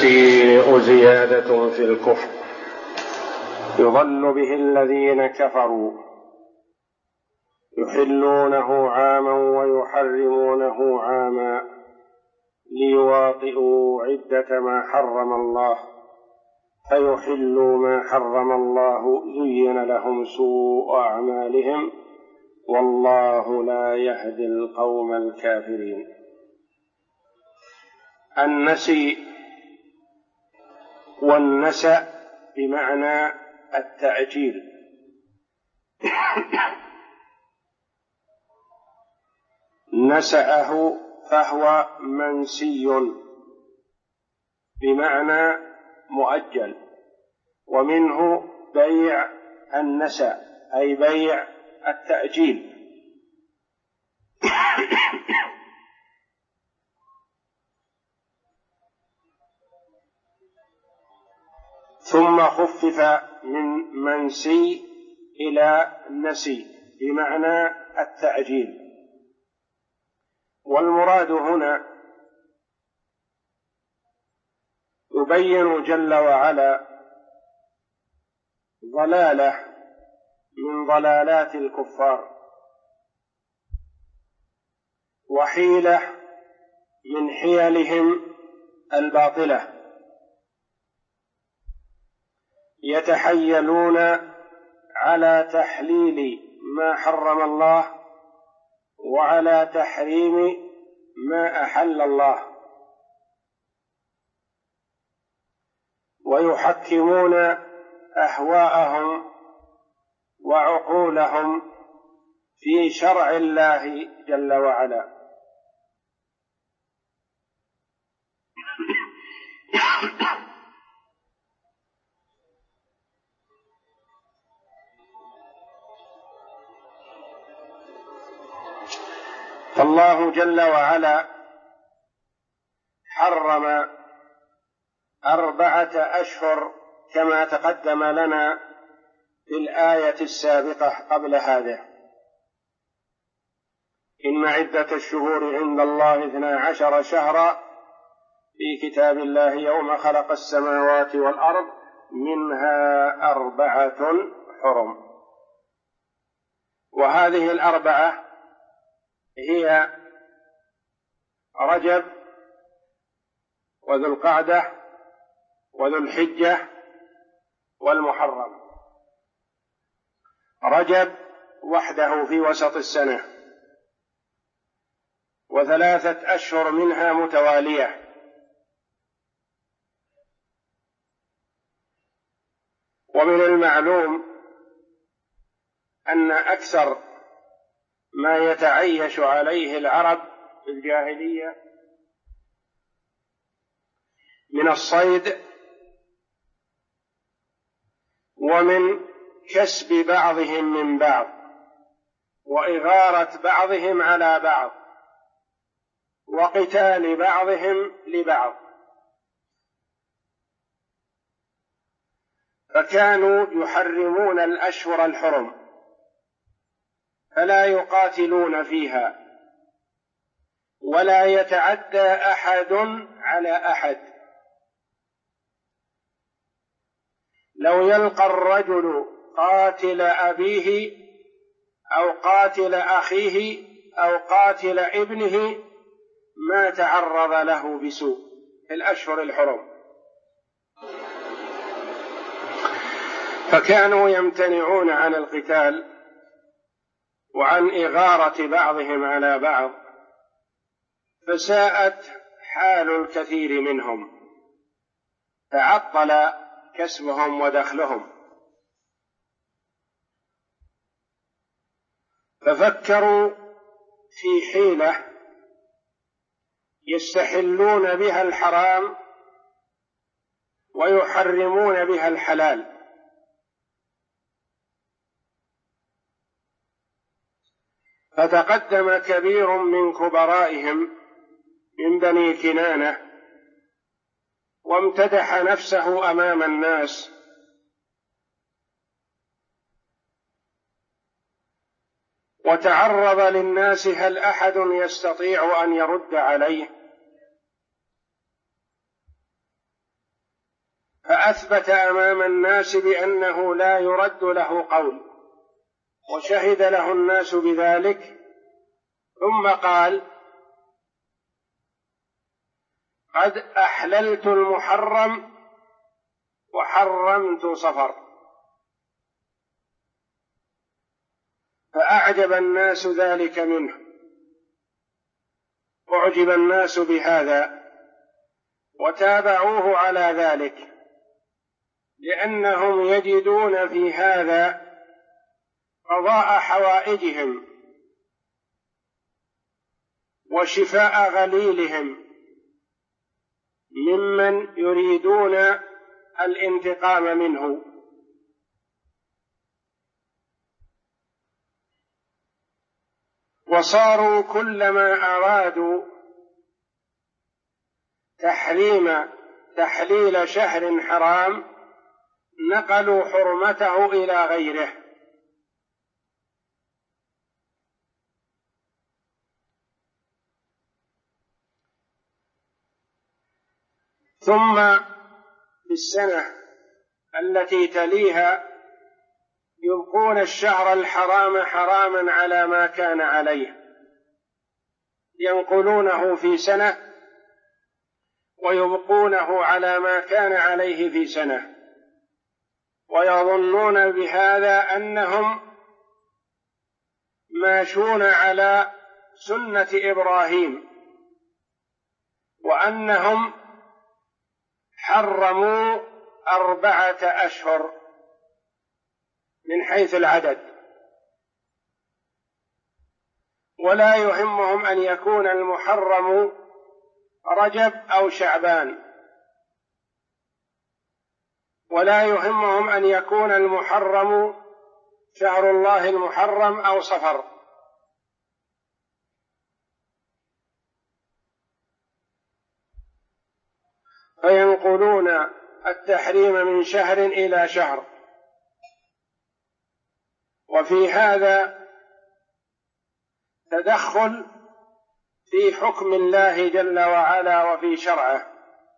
النسيء زيادة في الكفر يضل به الذين كفروا يحلونه عاما ويحرمونه عاما ليواطئوا عدة ما حرم الله فيحلوا ما حرم الله زين لهم سوء أعمالهم والله لا يهدي القوم الكافرين. النسي والنسأ بمعنى التأجيل نسأه فهو منسي بمعنى مؤجل، ومنه بيع النسأ أي بيع التأجيل. ثم خفف من منسي إلى نسي بمعنى التأجيل. والمراد هنا يبين جل وعلا ضلالة من ضلالات الكفار وحيلة من حيلهم الباطلة يتحيلون على تحليل ما حرم الله وعلى تحريم ما أحل الله، ويحكمون أهواءهم وعقولهم في شرع الله جل وعلا. فالله جل وعلا حرم 4 أشهر كما تقدم لنا في الآية السابقة قبل هذا: إن عدة الشهور عند الله 12 شهرا في كتاب الله يوم خلق السماوات والأرض منها 4 حرم. وهذه 4 هي رجب وذو القعدة وذو الحجة والمحرم. رجب وحده في وسط السنة، و3 أشهر منها متوالية، ومن المعلوم أن أكثر ما يتعيش عليه العرب في الجاهلية من الصيد ومن كسب بعضهم من بعض وإغارة بعضهم على بعض وقتال بعضهم لبعض، فكانوا يحرمون الأشهر الحرم فلا يقاتلون فيها ولا يتعدى أحد على أحد. لو يلقى الرجل قاتل أبيه أو قاتل أخيه أو قاتل ابنه ما تعرض له بسوء في الأشهر الحرم، فكانوا يمتنعون عن القتال وعن إغارة بعضهم على بعض، فساءت حال الكثير منهم، تعطل كسبهم ودخلهم، ففكروا في حيلة يستحلون بها الحرام ويحرمون بها الحلال. فتقدم كبير من كبرائهم من بني كنانة وامتدح نفسه أمام الناس وتعرض للناس هل أحد يستطيع أن يرد عليه؟ فأثبت أمام الناس بأنه لا يرد له قول، وشهد له الناس بذلك. ثم قال: قد أحللت المحرم وحرمت صفر. فأعجب الناس ذلك منه، أعجب الناس بهذا وتابعوه على ذلك، لأنهم يجدون في هذا قضاء حوائجهم وشفاء غليلهم ممن يريدون الانتقام منه. وصاروا كلما أرادوا تحليل شهر حرام نقلوا حرمته إلى غيره. ثم في السنة التي تليها يبقون الشهر الحرام حراما على ما كان عليه، ينقلونه في سنة ويبقونه على ما كان عليه في سنة، ويظنون بهذا أنهم ماشون على سنة إبراهيم، وأنهم حرموا 4 أشهر من حيث العدد، ولا يهمهم أن يكون المحرم رجب أو شعبان، ولا يهمهم أن يكون المحرم شهر الله المحرم أو صفر. فينقلون التحريم من شهر إلى شهر. وفي هذا تدخل في حكم الله جل وعلا وفي شرعه،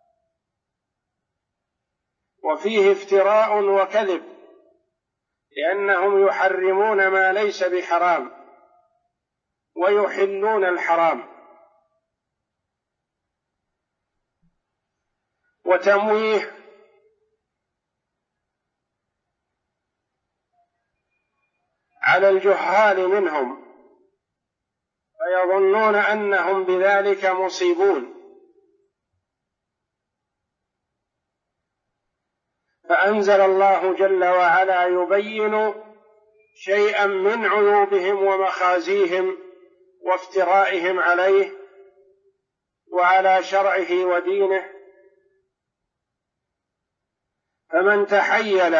وفيه افتراء وكذب، لأنهم يحرمون ما ليس بحرام ويحلون الحرام، وتمويه على الجهال منهم، فيظنون أنهم بذلك مصيبون. فأنزل الله جل وعلا يبين شيئا من عيوبهم ومخازيهم وافترائهم عليه وعلى شرعه ودينه. فمن تحيل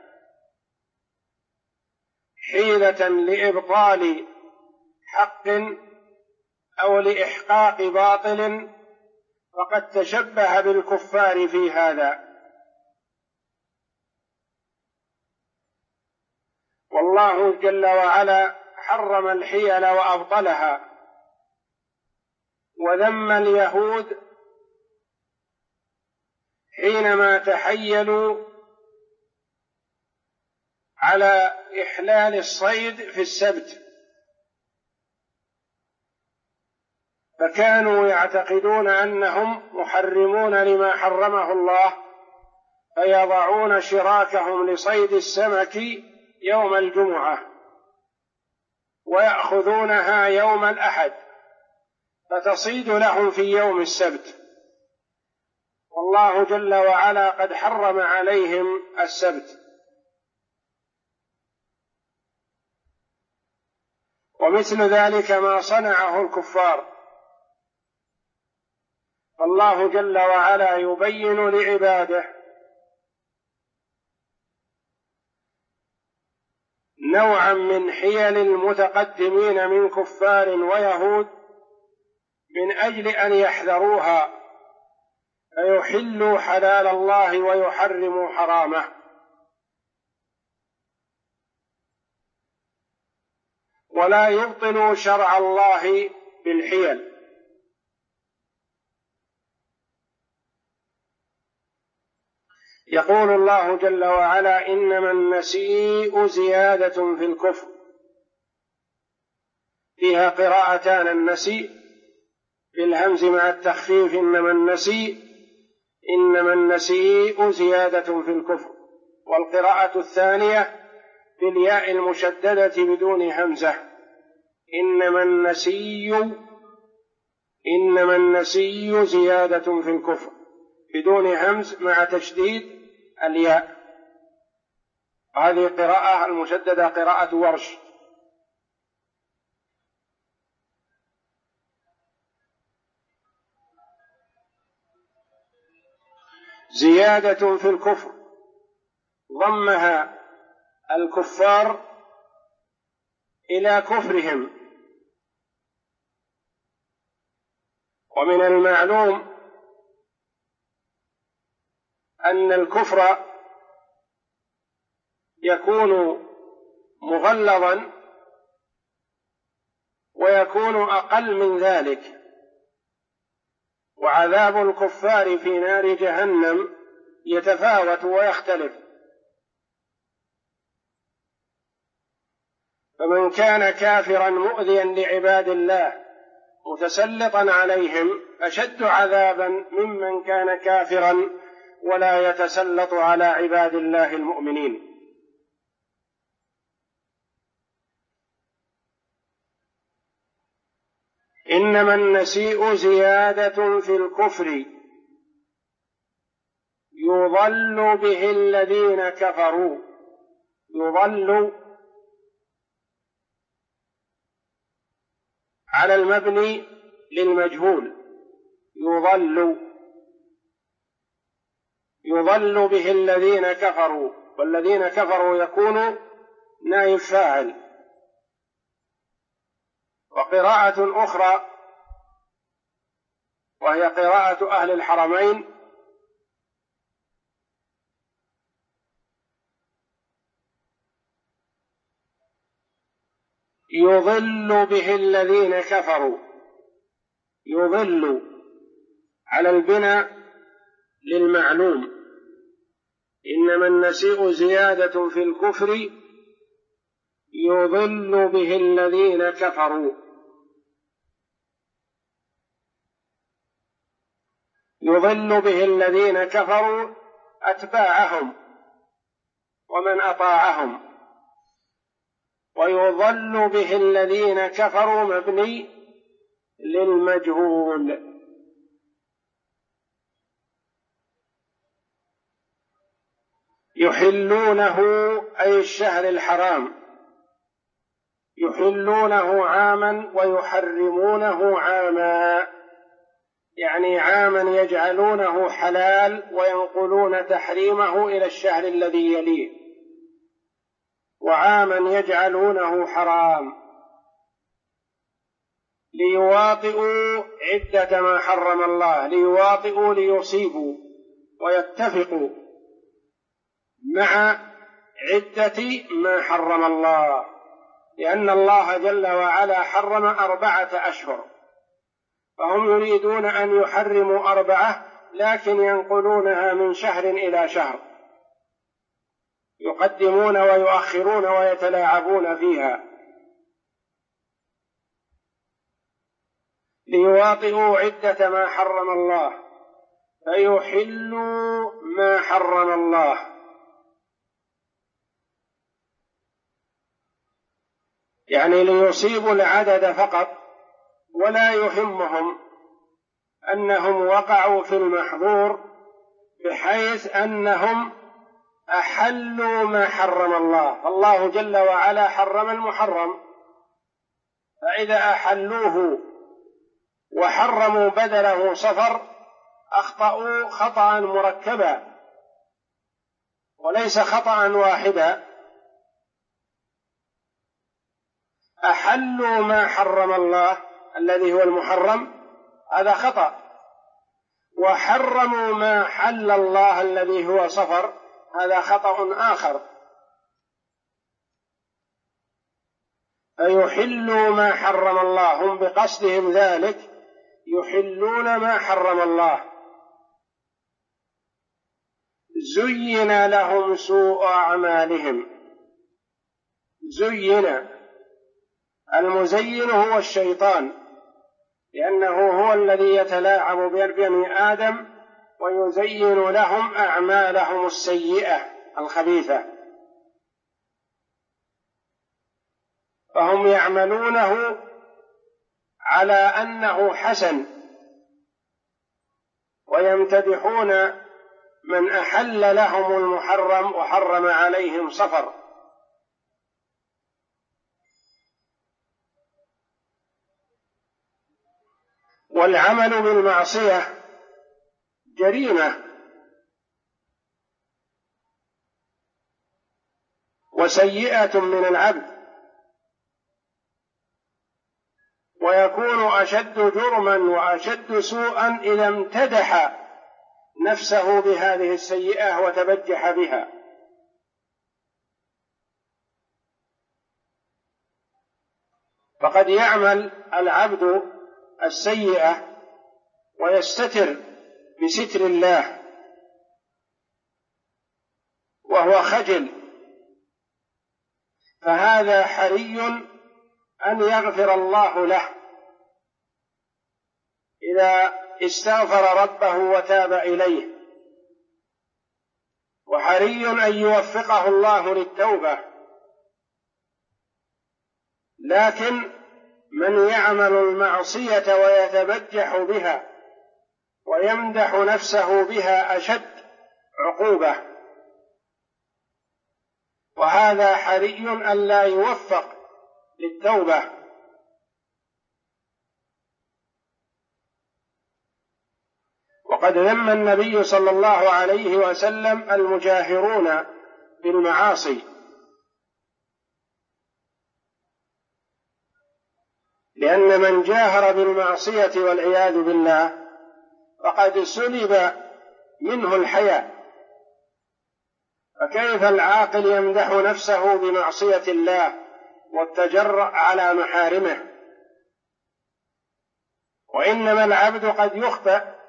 حيلة لإبطال حق أو لإحقاق باطل فقد تشبه بالكفار في هذا. والله جل وعلا حرم الحيل وأبطلها، وذم اليهود حينما تحيلوا على إحلال الصيد في السبت، فكانوا يعتقدون أنهم محرمون لما حرمه الله، فيضعون شراكهم لصيد السمك يوم الجمعة ويأخذونها يوم الأحد، فتصيد لهم في يوم السبت، والله جل وعلا قد حرم عليهم السبت. ومثل ذلك ما صنعه الكفار، فالله جل وعلا يبين لعباده نوعا من حيل المتقدمين من كفار ويهود من أجل أن يحذروها، فيحلوا حلال الله ويحرموا حرامه. ولا يبطلوا شرع الله بالحيل، يقول الله جل وعلا: إنما النسيء زيادة في الكفر. فيها قراءتان: النسيء بالهمز مع التخفيف إنما النسيء زيادة في الكفر، والقراءة الثانية بالياء المشددة بدون همزة: إنما النسي زيادة في الكفر، بدون همز مع تشديد الياء. هذه قراءة المشددة قراءة ورش. زيادة في الكفر ضمها الكفار إلى كفرهم. ومن المعلوم أن الكفر يكون مغلظا ويكون أقل من ذلك، وعذاب الكفار في نار جهنم يتفاوت ويختلف. فمن كان كافرا مؤذيا لعباد الله متسلطا عليهم أشد عذابا ممن كان كافرا ولا يتسلط على عباد الله المؤمنين. إنما النسيء زيادة في الكفر يضل به الذين كفروا. يضل على المبني للمجهول، يضل به الذين كفروا، والذين كفروا يكون نائب فاعل. وقراءة أخرى وهي قراءة أهل الحرمين: يضل به الذين كفروا. يضل على البناء للمعلوم. إنما النسيء زيادة في الكفر يضل به الذين كفروا. يضل به الذين كفروا أتباعهم ومن أطاعهم، ويضل به الذين كفروا مبني للمجهول. يحلونه أي الشهر الحرام، يحلونه عاما ويحرمونه عاما، يعني عاما يجعلونه حلال وينقلون تحريمه إلى الشهر الذي يليه، وعاما يجعلونه حرام، ليواطئوا عدة ما حرم الله، ليواطئوا ليصيبوا ويتفقوا مع عدة ما حرم الله، لأن الله جل وعلا حرم 4 أشهر، فهم يريدون أن يحرموا 4 لكن ينقلونها من شهر إلى شهر، يقدمون ويؤخرون ويتلاعبون فيها. ليواطئوا عدة ما حرم الله فيحلوا ما حرم الله. يعني ليصيبوا العدد فقط، ولا يهمهم أنهم وقعوا في المحظور بحيث أنهم أحلوا ما حرم الله. فالله جل وعلا حرم المحرم، فإذا أحلوه وحرموا بدله صفر أخطأوا خطأ مركبا وليس خطأ واحدا. أحلوا ما حرم الله الذي هو المحرم، هذا خطأ، وحرموا ما حل الله الذي هو صفر، هذا خطأ آخر. فيحلوا ما حرم الله، هم بقصدهم ذلك يحلون ما حرم الله. زين لهم سوء أعمالهم. زين، المزين هو الشيطان، لأنه هو الذي يتلاعب ببني آدم ويزين لهم أعمالهم السيئة الخبيثة، فهم يعملونه على أنه حسن، ويمتدحون من أحل لهم المحرم وحرم عليهم صفر. والعمل بالمعصية جريمة وسيئة من العبد، ويكون أشد جرما وأشد سوءا إذا امتدح نفسه بهذه السيئة وتبجح بها. فقد يعمل العبد السيئة ويستتر بستر الله وهو خجل، فهذا حري أن يغفر الله له إذا استغفر ربه وتاب إليه، وحري أن يوفقه الله للتوبة. لكن من يعمل المعصية ويتبجح بها ويمدح نفسه بها أشد عقوبة، وهذا حري أن لا يوفق للتوبة. وقد ذم النبي صلى الله عليه وسلم المجاهرون بالمعاصي، لأن من جاهر بالمعصية والعياذ بالله فقد سلب منه الحياء، فكيف العاقل يمدح نفسه بمعصية الله والتجرأ على محارمه؟ وإنما العبد قد يخطئ،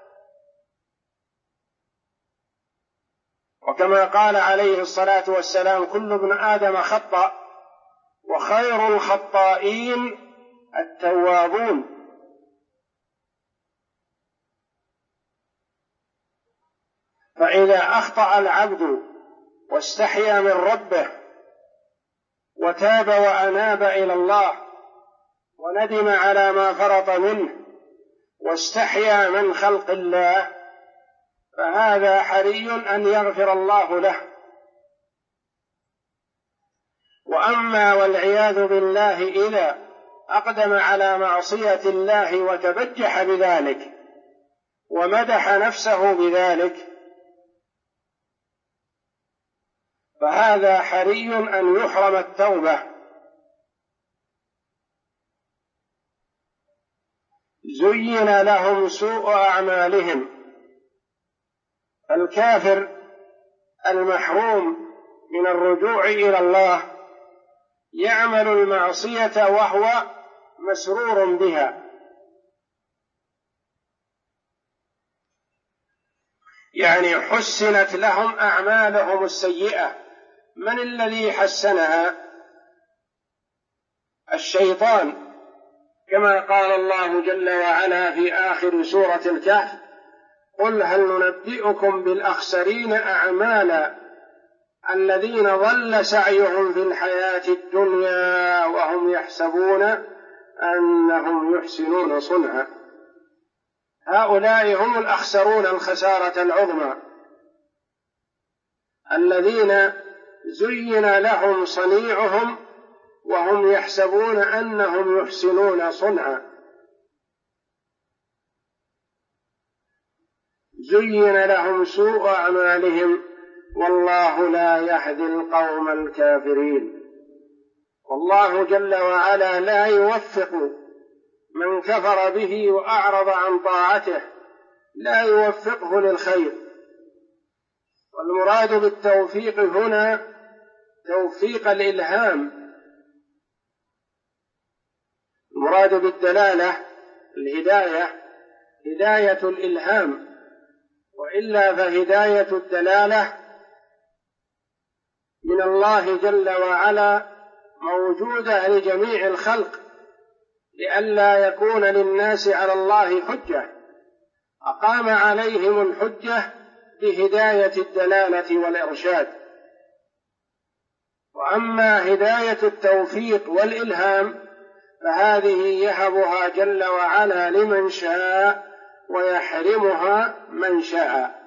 وكما قال عليه الصلاة والسلام: كل ابن آدم خطأ وخير الخطائين التوابون. فإذا أخطأ العبد واستحيا من ربه وتاب وأناب إلى الله وندم على ما فرط منه واستحيا من خلق الله، فهذا حري أن يغفر الله له. وأما والعياذ بالله إذا أقدم على معصية الله وتبجح بذلك ومدح نفسه بذلك، فهذا حري أن يحرم التوبة. زين لهم سوء أعمالهم. الكافر المحروم من الرجوع إلى الله يعمل المعصية وهو مسرور بها، يعني حسنت لهم أعمالهم السيئة. من الذي حسنها؟ الشيطان، كما قال الله جل وعلا في آخر سورة الكهف: قل هل ننبئكم بالأخسرين أعمالا الذين ضل سعيهم في الحياة الدنيا وهم يحسبون أنهم يحسنون صنعا. هؤلاء هم الأخسرون الخسارة العظمى، الذين زين لهم صنيعهم وهم يحسبون أنهم يحسنون صنعا. زين لهم سوء أعمالهم والله لا يهدي القوم الكافرين. والله جل وعلا لا يوفق من كفر به وأعرض عن طاعته، لا يوفقه للخير. والمراد بالتوفيق هنا توفيق الإلهام، المراد بالدلالة الهداية، هداية الإلهام، وإلا فهداية الدلالة من الله جل وعلا موجودة لجميع الخلق لئلا يكون للناس على الله حجة، أقام عليهم الحجة بهداية الدلالة والإرشاد. وأما هداية التوفيق والإلهام فهذه يهبها جل وعلا لمن شاء ويحرمها من شاء.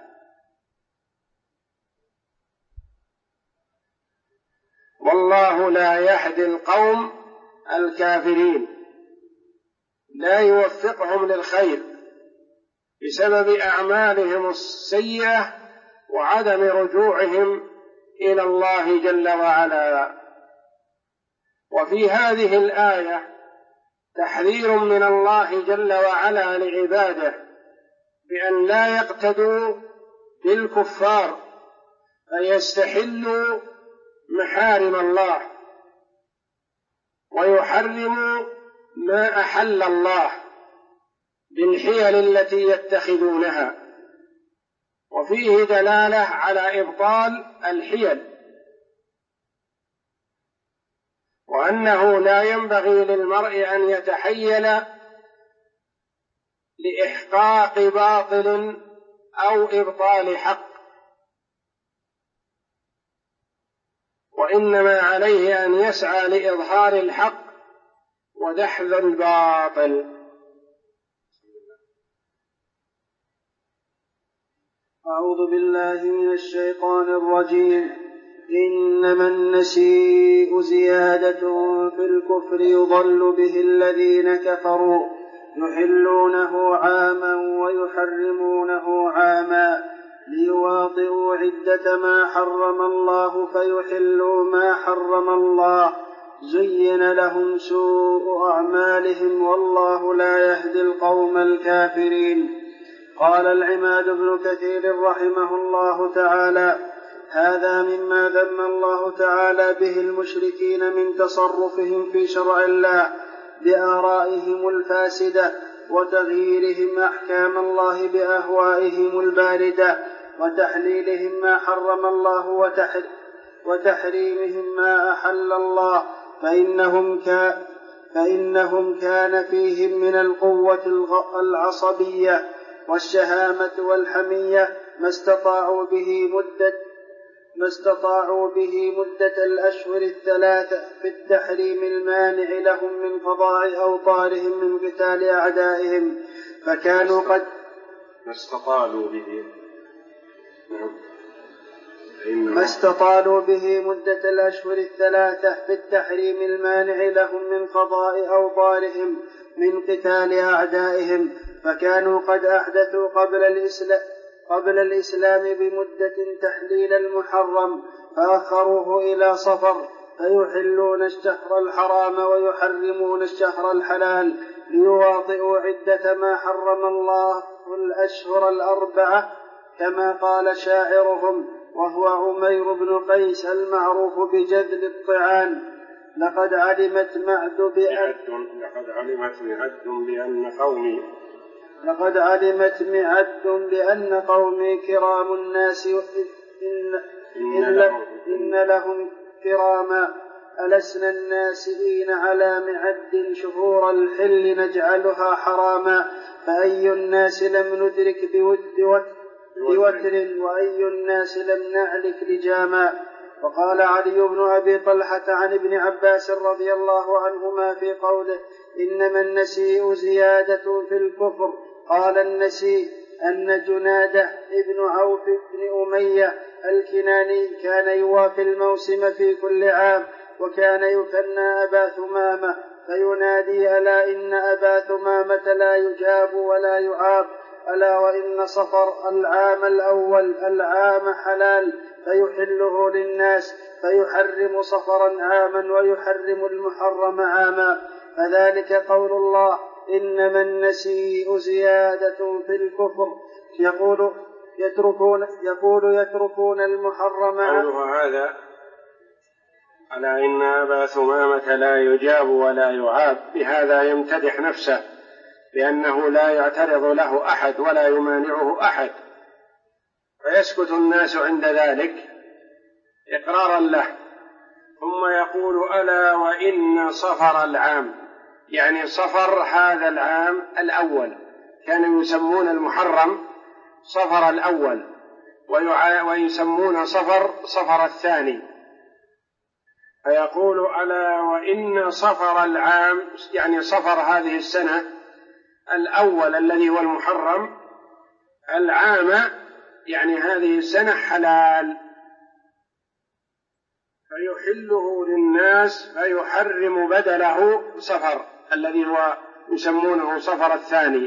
والله لا يهدي القوم الكافرين، لا يوفقهم للخير بسبب أعمالهم السيئة وعدم رجوعهم إلى الله جل وعلا. وفي هذه الآية تحذير من الله جل وعلا لعباده بأن لا يقتدوا بالكفار فيستحلوا محارم الله ويحرموا ما أحل الله بالحيل التي يتخذونها. وفيه دلالة على إبطال الحيل، وأنه لا ينبغي للمرء أن يتحيل لإحقاق باطل أو إبطال حق، وإنما عليه أن يسعى لإظهار الحق ودحض الباطل. أعوذ بالله من الشيطان الرجيم. إنما النسيء زيادة في الكفر يضل به الذين كفروا يحلونه عاما ويحرمونه عاما ليواطئوا عدة ما حرم الله فيحلوا ما حرم الله زين لهم سوء أعمالهم والله لا يهدي القوم الكافرين. قال العماد بن كثير رحمه الله تعالى: هذا مما ذم الله تعالى به المشركين من تصرفهم في شرع الله بآرائهم الفاسدة وتغييرهم أحكام الله بأهوائهم الباردة وتحليلهم ما حرم الله وتحريمهم ما أحل الله، فإنهم كان فيهم من القوة العصبية والشهامة والحمية ما استطاعوا به مدة الأشهر الثلاثة في التحريم المانع لهم من قضاء أوطارهم من قتال أعدائهم، فكانوا قد ما استطالوا به مدة الأشهر الثلاثة في التحريم المانع لهم من قضاء أوطارهم من قتال أعدائهم، فكانوا قد أحدثوا قبل الإسلام بمدة تحليل المحرم فأخروه إلى صفر فيحلون الشهر الحرام ويحرمون الشهر الحلال ليواطئوا عدة ما حرم الله الأشهر الأربعة كما قال شاعرهم وهو عمير بن قيس المعروف بجذل الطعان: لقد علمت معد بأن قومي كرام الناس إن لهم كراما ألسنا الناسئين على معد شهور الحل نجعلها حراما، فأي الناس لم ندرك بوتر وأي الناس لم نعلك لجاما. وقال علي بن أبي طلحة عن ابن عباس رضي الله عنهما في قوله: إنما النسيء زيادة في الكفر، قال: النسيء أن جنادة ابن عوف بن أمية الكناني كان يوافي الموسم في كل عام، وكان يكنى أبا ثمامة، فينادي: ألا إن أبا ثمامة لا يجاب ولا يعاب، ألا وإن صفر العام الأول العام حلال فيحله للناس، فيحرم صفرا عاما ويحرم المحرم عاما، فذلك قول الله: إنما النسيء زيادة في الكفر. يقول يتركون المحرم قوله هذا ألا إن أبا ثمامة لا يجاب ولا يعاب، بهذا يمتدح نفسه بأنه لا يعترض له أحد ولا يمانعه أحد، فيسكت الناس عند ذلك إقرارا له، ثم يقول: ألا وإن صفر العام، يعني صفر هذا العام الأول، كانوا يسمون المحرم صفر الأول، ويسمون صفر الثاني، فيقول: ألا وإن صفر العام، يعني صفر هذه السنة الأول الذي هو المحرم، العام يعني هذه السنة حلال، فيحله للناس فيحرم بدله صفر الذي هو يسمونه صفر الثاني.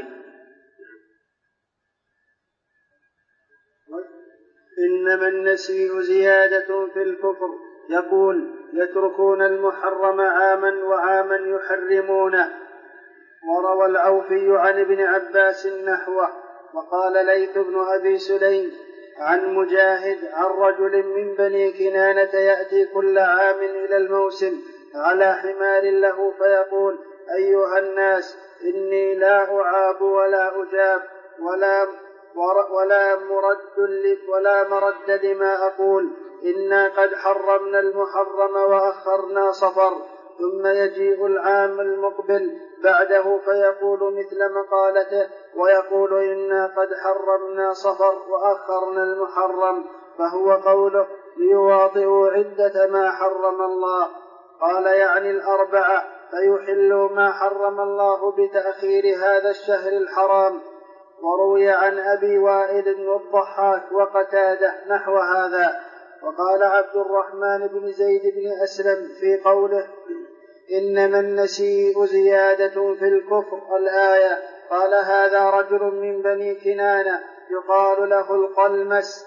إنما النسيء زيادة في الكفر، يقول: يتركون المحرم عاما وعاما يحرمونه. وروى العوفي عن ابن عباس نحوه. وقال ليث بن أبي سليم عن مجاهد عن رجل من بني كنانة يأتي كل عام إلى الموسم على حمار له فيقول: أيها الناس، إني لا أعاب ولا أجاب ولا مرد لما أقول، إنا قد حرمنا المحرم وأخرنا صفر. ثم يجيء العام المقبل بعده فيقول مثل مقالته ويقول: إنا قد حرمنا صفر وأخرنا المحرم، فهو قوله: ليواطئوا عدة ما حرم الله. قال: يعني الأربعة، فيحلوا ما حرم الله بتأخير هذا الشهر الحرام. وروي عن أبي وائل والضحاك وقتادة نحو هذا. وقال عبد الرحمن بن زيد بن أسلم في قوله: إنما النسيء زيادة في الكفر الآية، قال: هذا رجل من بني كنانة يقال له القلمس،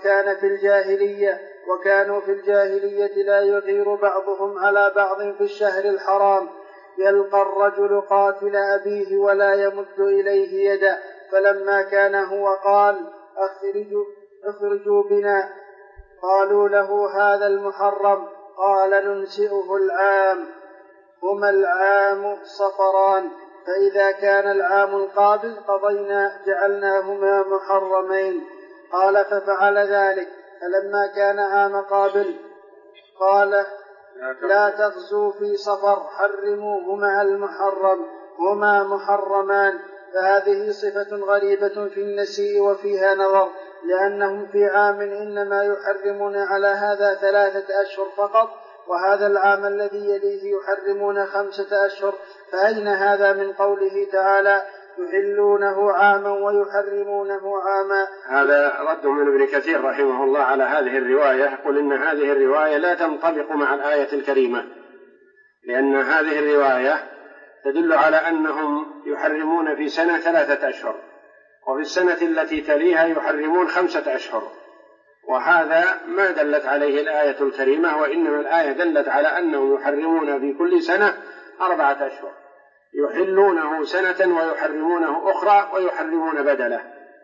وكانوا في الجاهلية لا يغير بعضهم على بعض في الشهر الحرام. يلقى الرجل قاتل أبيه ولا يمد إليه يده، فلما كان هو قال: اخرجوا بنا. قالوا له: هذا المحرم. قال: ننسئه العام، هما العام صفران، فإذا كان العام القابل قضينا جعلناهما محرمين. قال: ففعل ذلك، فلما كان عام قابل قال: لا تغزوا في صفر، حرموه مع المحرم، هما محرمان. فهذه صفة غريبة في النسيء وفيها نظر، لأنهم في عام إنما يحرمون على هذا 3 أشهر فقط، وهذا العام الذي يليه يحرمون 5 أشهر، فأين هذا من قوله تعالى: يحلونه عاما ويحرمونه عاما؟ هذا رد من ابن كثير رحمه الله على هذه الرواية، يقول إن هذه الرواية لا تنطبق مع الآية الكريمة، لأن هذه الرواية تدل على أنهم يحرمون في سنة 3 أشهر، وفي السنة التي تليها يحرمون 5 أشهر، وهذا ما دلت عليه الآية الكريمة، وإنما الآية دلت على أنهم يحرمون في كل سنة 4 أشهر، يحلونه سنة ويحرمونه أخرى ويحرمون بدله.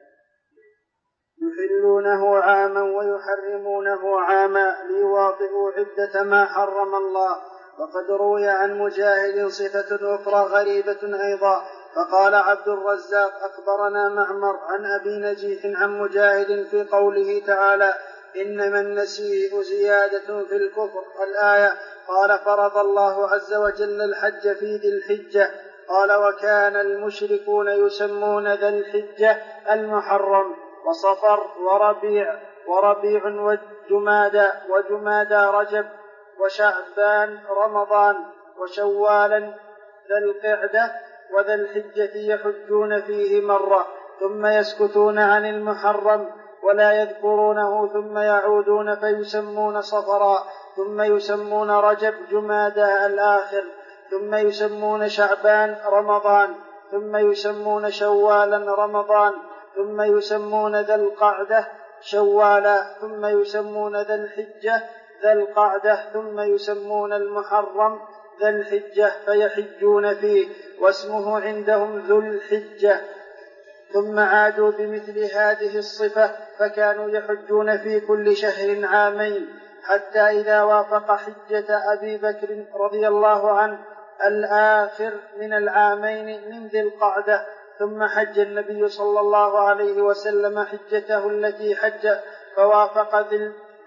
يحلونه عاما ويحرمونه عاما ليواطئوا عدة ما حرم الله. وقد روي عن مجاهد صفة أخرى غريبة أيضا. فقال عبد الرزاق: أخبرنا معمر عن أبي نجيح عن مجاهد في قوله تعالى: إنما النسيء زيادة في الكفر الآية، قال: فرض الله عز وجل الحج في ذي الحجة. قال: وكان المشركون يسمون ذا الحجة المحرم، وصفر وربيع وجمادى رجب، وشعبان رمضان، وشوالا ذا القعدة، وذا الحجة يحجون فيه مرة، ثم يسكتون عن المحرم ولا يذكرونه، ثم يعودون فيسمون صفرا، ثم يسمون رجب جمادى الآخر، ثم يسمون شعبان رمضان، ثم يسمون شوالا رمضان، ثم يسمون ذا القعدة شوالا، ثم يسمون ذا الحجة ذا القعدة، ثم يسمون المحرم ذا الحجة فيحجون فيه، واسمه عندهم ذو الحجة. ثم عادوا بمثل هذه الصفة، فكانوا يحجون في كل شهر عامين، حتى إذا وافق حجة أبي بكر رضي الله عنه الآخر من العامين من ذي القعدة، ثم حج النبي صلى الله عليه وسلم حجته التي حج،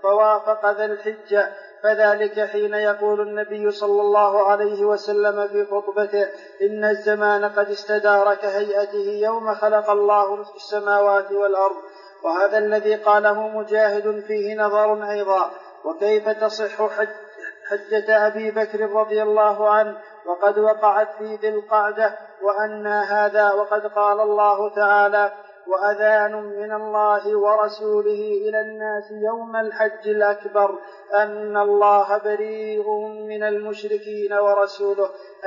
فوافق ذا الحجة، فذلك حين يقول النبي صلى الله عليه وسلم في خطبته: إن الزمان قد استدار كهيئته يوم خلق الله السماوات والأرض. وهذا الذي قاله مجاهد فيه نظر أيضا. وكيف تصح حجة أبي بكر رضي الله عنه وقد وقعت في ذي القعدة وأنى هذا، وقد قال الله تعالى: وأذان من الله ورسوله إلى الناس يوم الحج الأكبر أن الله بريء من المشركين ورسوله.